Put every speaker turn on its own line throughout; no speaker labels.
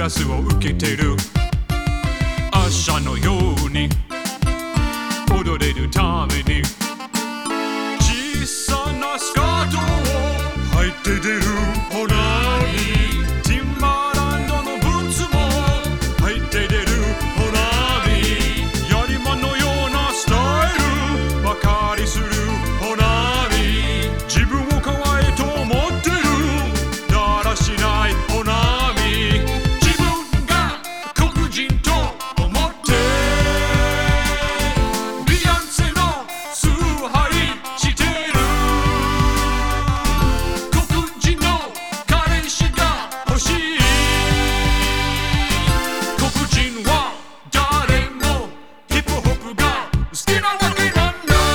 ラスを受けてる朝のように踊れるために小さなスカートを履いて出るほらにティンバーランドのブーツも履いて出るほらにやりまのようなスタイルばかりするほらに自分を可愛いと思ってるだらしないほらに自分が黒人と思ってビヨンセの崇拝してる黒人の彼氏が欲しい黒人は誰もヒップホップが好きなわけなんだ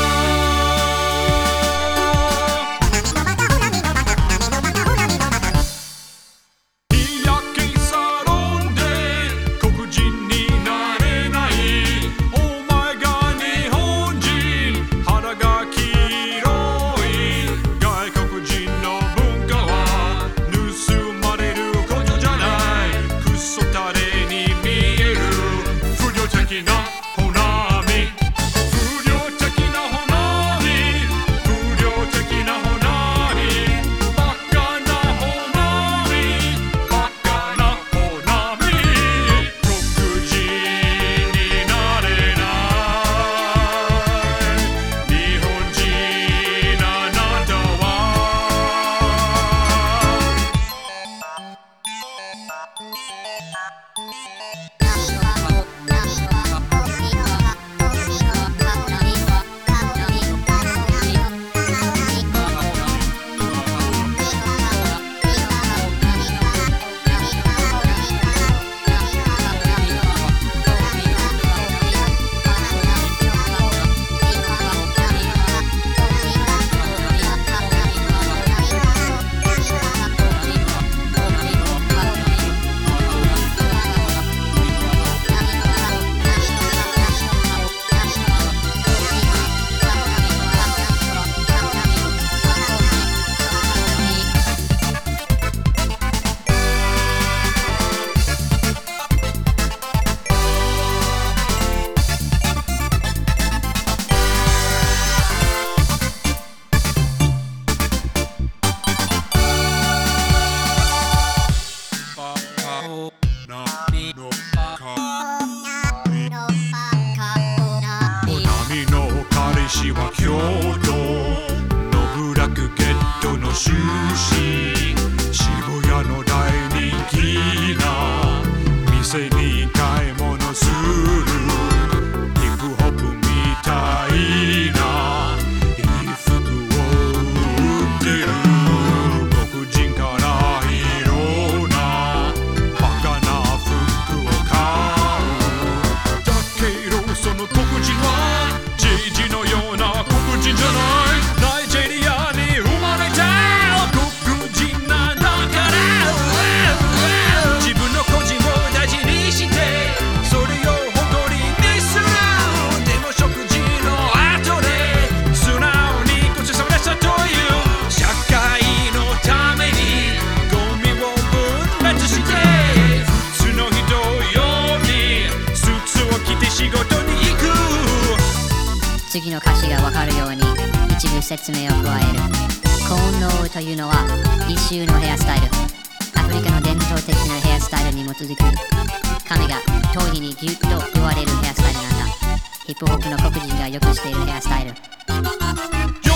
日焼けサロンで黒人になれないお前が日本人腹が黄色い外国人の文化は盗まれることじゃないクソタレに見える不良的なホラーミ不良的なホラーミ不良的なホラーミバカなホラーミバカなホラーミ黒人になれない日本人あなた彼氏は京都のブラックゲットの出身渋谷の大人気な店に買い物するヒップホップみたいないい服を売ってる黒人からいろんなバカな服を買うだけどその黒人はジジのような黒人じゃないナイジェリアに生まれた黒人なんだから自分の個人を大事にしてそれを誇りにするでも食事の後で素直にごちそうさまでしたという社会のためにゴミを分別して普通の人よりスーツを着て仕事に行く
次の歌詞がわかるように一部説明を加える。コーンロールというのは異種のヘアスタイル。アフリカの伝統的なヘアスタイルに基づく髪が頭皮にギュッと覆われるヘアスタイルなんだ。ヒップホップの黒人がよくしているヘアスタイル。